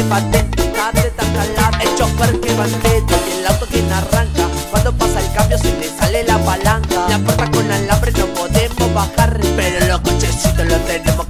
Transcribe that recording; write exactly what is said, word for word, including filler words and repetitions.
patente, tarde, tacalata. El chofer que va en medio y el auto quien arranca. Cuando pasa el cambio se le sale la palanca. La puerta con alambre no podemos bajar, pero los cochecitos los tenemos